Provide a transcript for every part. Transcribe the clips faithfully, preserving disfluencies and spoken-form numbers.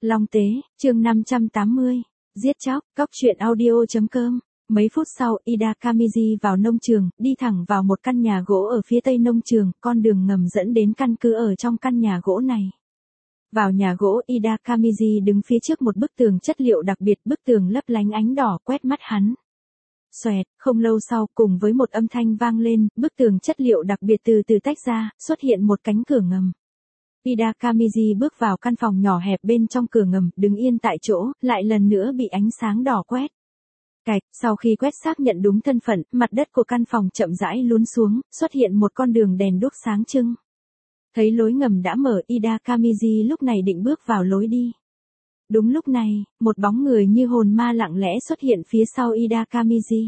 Long Tế, chương năm trăm tám mươi. Giết chóc, cóc truyện audio.com. Mấy phút sau, Ida Kamiji vào nông trường, đi thẳng vào một căn nhà gỗ ở phía tây nông trường, con đường ngầm dẫn đến căn cứ ở trong căn nhà gỗ này. Vào nhà gỗ, Ida Kamiji đứng phía trước một bức tường chất liệu đặc biệt, bức tường lấp lánh ánh đỏ quét mắt hắn. Xoẹt, không lâu sau, cùng với một âm thanh vang lên, bức tường chất liệu đặc biệt từ từ tách ra, xuất hiện một cánh cửa ngầm. Ida Kamiji bước vào căn phòng nhỏ hẹp bên trong cửa ngầm, đứng yên tại chỗ, lại lần nữa bị ánh sáng đỏ quét. Cạch, sau khi quét xác nhận đúng thân phận, mặt đất của căn phòng chậm rãi lún xuống, xuất hiện một con đường đèn đuốc sáng trưng. Thấy lối ngầm đã mở, Ida Kamiji lúc này định bước vào lối đi. Đúng lúc này, một bóng người như hồn ma lặng lẽ xuất hiện phía sau Ida Kamiji.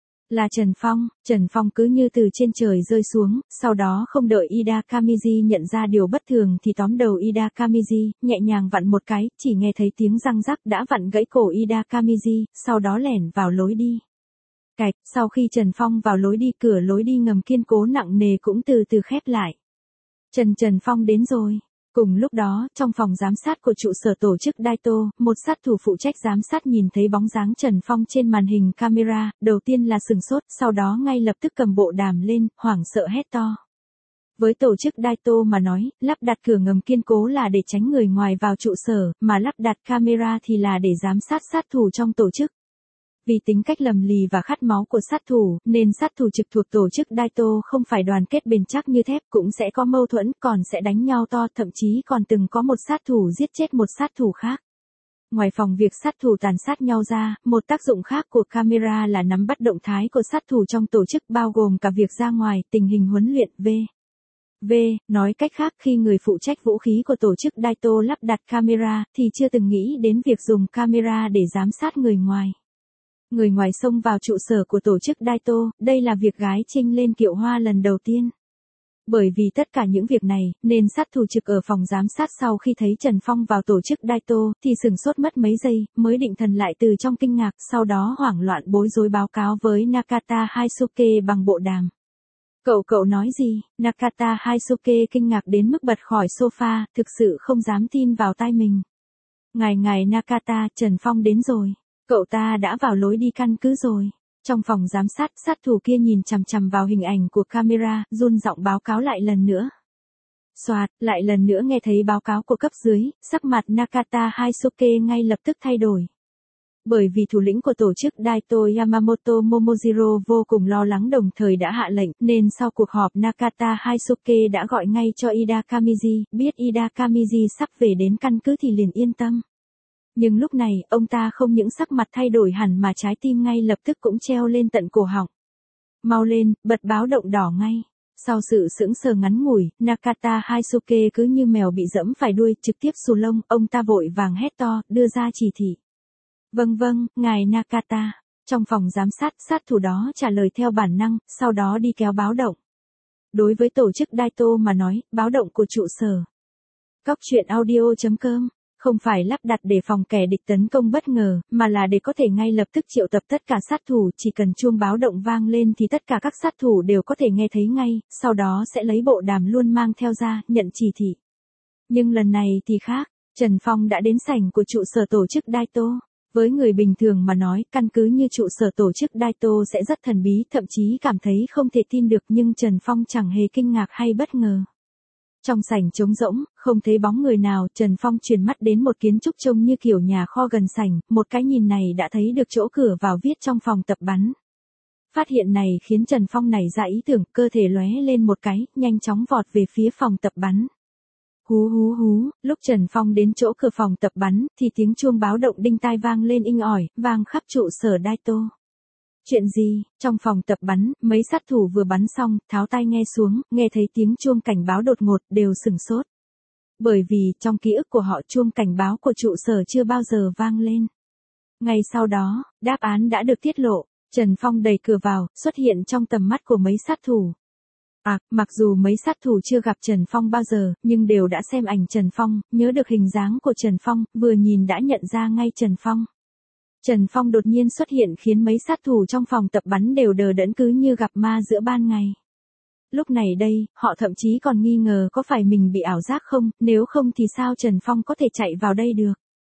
Là Trần Phong. Trần Phong cứ như từ trên trời rơi xuống, sau đó không đợi Ida Kamiji nhận ra điều bất thường thì tóm đầu Ida Kamiji, nhẹ nhàng vặn một cái, chỉ nghe thấy tiếng răng rắc đã vặn gãy cổ Ida Kamiji, sau đó lẻn vào lối đi. Cạch, sau khi Trần Phong vào lối đi, cửa lối đi ngầm kiên cố nặng nề cũng từ từ khép lại. Trần Trần Phong đến rồi. Cùng lúc đó, trong phòng giám sát của trụ sở tổ chức Daito, một sát thủ phụ trách giám sát nhìn thấy bóng dáng Trần Phong trên màn hình camera, đầu tiên là sừng sốt, sau đó ngay lập tức cầm bộ đàm lên, hoảng sợ hét to. Với tổ chức Daito mà nói, lắp đặt cửa ngầm kiên cố là để tránh người ngoài vào trụ sở, mà lắp đặt camera thì là để giám sát sát thủ trong tổ chức. Vì tính cách lầm lì và khát máu của sát thủ, nên sát thủ trực thuộc tổ chức Daito không phải đoàn kết bền chắc như thép, cũng sẽ có mâu thuẫn, còn sẽ đánh nhau to, thậm chí còn từng có một sát thủ giết chết một sát thủ khác. Ngoài phòng việc sát thủ tàn sát nhau ra, một tác dụng khác của camera là nắm bắt động thái của sát thủ trong tổ chức, bao gồm cả việc ra ngoài, tình hình huấn luyện, v. V. Nói cách khác, khi người phụ trách vũ khí của tổ chức Daito lắp đặt camera, thì chưa từng nghĩ đến việc dùng camera để giám sát người ngoài. Người ngoài xông vào trụ sở của tổ chức Daito, đây là việc gái Trinh lên kiệu hoa lần đầu tiên. Bởi vì tất cả những việc này, nên sát thủ trực ở phòng giám sát sau khi thấy Trần Phong vào tổ chức Daito, thì sừng sốt mất mấy giây, mới định thần lại từ trong kinh ngạc, sau đó hoảng loạn bối rối báo cáo với Nakata Haisuke bằng bộ đàm. Cậu cậu nói gì? Nakata Haisuke kinh ngạc đến mức bật khỏi sofa, thực sự không dám tin vào tai mình. Ngài ngài Nakata, Trần Phong đến rồi. Cậu ta đã vào lối đi căn cứ rồi. Trong phòng giám sát, sát thủ kia nhìn chằm chằm vào hình ảnh của camera, run giọng báo cáo lại lần nữa. Soạt, lại lần nữa nghe thấy báo cáo của cấp dưới, sắc mặt Nakata Haisuke ngay lập tức thay đổi. Bởi vì thủ lĩnh của tổ chức Daito Yamamoto Momojiro vô cùng lo lắng đồng thời đã hạ lệnh, nên sau cuộc họp Nakata Haisuke đã gọi ngay cho Ida Kamiji, biết Ida Kamiji sắp về đến căn cứ thì liền yên tâm. Nhưng lúc này, ông ta không những sắc mặt thay đổi hẳn mà trái tim ngay lập tức cũng treo lên tận cổ họng. Mau lên, bật báo động đỏ ngay. Sau sự sững sờ ngắn ngủi, Nakata Haisuke cứ như mèo bị dẫm phải đuôi, trực tiếp xù lông, ông ta vội vàng hét to, đưa ra chỉ thị. Vâng vâng, ngài Nakata. Trong phòng giám sát, sát thủ đó trả lời theo bản năng, sau đó đi kéo báo động. Đối với tổ chức Daito mà nói, báo động của trụ sở. Cóc truyện audio.com. Không phải lắp đặt để phòng kẻ địch tấn công bất ngờ, mà là để có thể ngay lập tức triệu tập tất cả sát thủ, chỉ cần chuông báo động vang lên thì tất cả các sát thủ đều có thể nghe thấy ngay, sau đó sẽ lấy bộ đàm luôn mang theo ra, nhận chỉ thị. Nhưng lần này thì khác, Trần Phong đã đến sảnh của trụ sở tổ chức Daito. Với người bình thường mà nói, căn cứ như trụ sở tổ chức Daito sẽ rất thần bí, thậm chí cảm thấy không thể tin được, nhưng Trần Phong chẳng hề kinh ngạc hay bất ngờ. Trong sảnh trống rỗng, không thấy bóng người nào, Trần Phong chuyển mắt đến một kiến trúc trông như kiểu nhà kho gần sảnh, một cái nhìn này đã thấy được chỗ cửa vào viết trong phòng tập bắn. Phát hiện này khiến Trần Phong nảy ra ý tưởng, cơ thể lóe lên một cái, nhanh chóng vọt về phía phòng tập bắn. Hú hú hú, lúc Trần Phong đến chỗ cửa phòng tập bắn, thì tiếng chuông báo động đinh tai vang lên inh ỏi, vang khắp trụ sở Daito. Chuyện gì? Trong phòng tập bắn, mấy sát thủ vừa bắn xong, tháo tai nghe xuống, nghe thấy tiếng chuông cảnh báo đột ngột, đều sửng sốt. Bởi vì, trong ký ức của họ chuông cảnh báo của trụ sở chưa bao giờ vang lên. Ngay sau đó, đáp án đã được tiết lộ, Trần Phong đẩy cửa vào, xuất hiện trong tầm mắt của mấy sát thủ. À, mặc dù mấy sát thủ chưa gặp Trần Phong bao giờ, nhưng đều đã xem ảnh Trần Phong, nhớ được hình dáng của Trần Phong, vừa nhìn đã nhận ra ngay Trần Phong. Trần Phong đột nhiên xuất hiện khiến mấy sát thủ trong phòng tập bắn đều đờ đẫn cứ như gặp ma giữa ban ngày. Lúc này đây, họ thậm chí còn nghi ngờ có phải mình bị ảo giác không, nếu không thì sao Trần Phong có thể chạy vào đây được.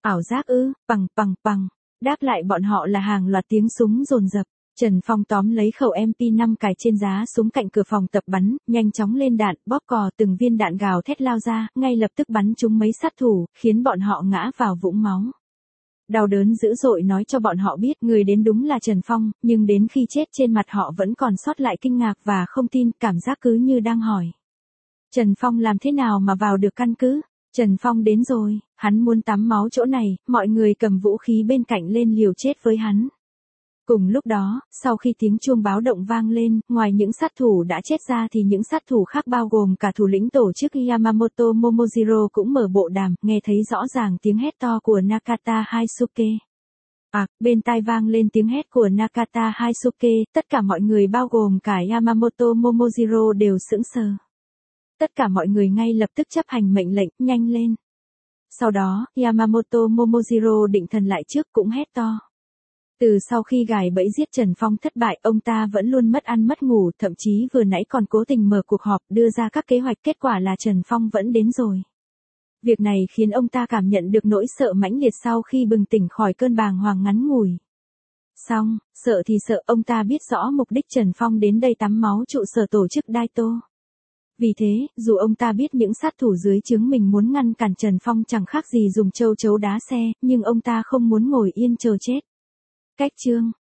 Ảo giác ư? Bằng, bằng, bằng. Đáp lại bọn họ là hàng loạt tiếng súng dồn dập. Trần Phong tóm lấy khẩu em pê năm cài trên giá súng cạnh cửa phòng tập bắn, nhanh chóng lên đạn, bóp cò từng viên đạn gào thét lao ra, ngay lập tức bắn trúng mấy sát thủ, khiến bọn họ ngã vào vũng máu. Đau đớn dữ dội nói cho bọn họ biết người đến đúng là Trần Phong, nhưng đến khi chết trên mặt họ vẫn còn sót lại kinh ngạc và không tin, cảm giác cứ như đang hỏi. Trần Phong làm thế nào mà vào được căn cứ? Trần Phong đến rồi, hắn muốn tắm máu chỗ này, mọi người cầm vũ khí bên cạnh lên liều chết với hắn. Cùng lúc đó, sau khi tiếng chuông báo động vang lên, ngoài những sát thủ đã chết ra thì những sát thủ khác bao gồm cả thủ lĩnh tổ chức Yamamoto Momojiro cũng mở bộ đàm, nghe thấy rõ ràng tiếng hét to của Nakata Haisuke. À, bên tai vang lên tiếng hét của Nakata Haisuke, tất cả mọi người bao gồm cả Yamamoto Momojiro đều sững sờ. Tất cả mọi người ngay lập tức chấp hành mệnh lệnh, nhanh lên. Sau đó, Yamamoto Momojiro định thần lại trước cũng hét to. Từ sau khi gài bẫy giết Trần Phong thất bại, ông ta vẫn luôn mất ăn mất ngủ, thậm chí vừa nãy còn cố tình mở cuộc họp đưa ra các kế hoạch, kết quả là Trần Phong vẫn đến rồi. Việc này khiến ông ta cảm nhận được nỗi sợ mãnh liệt sau khi bừng tỉnh khỏi cơn bàng hoàng ngắn ngủi. Xong, sợ thì sợ, ông ta biết rõ mục đích Trần Phong đến đây tắm máu trụ sở tổ chức Daito. Vì thế, dù ông ta biết những sát thủ dưới trướng mình muốn ngăn cản Trần Phong chẳng khác gì dùng châu chấu đá xe, nhưng ông ta không muốn ngồi yên chờ chết. Cách chương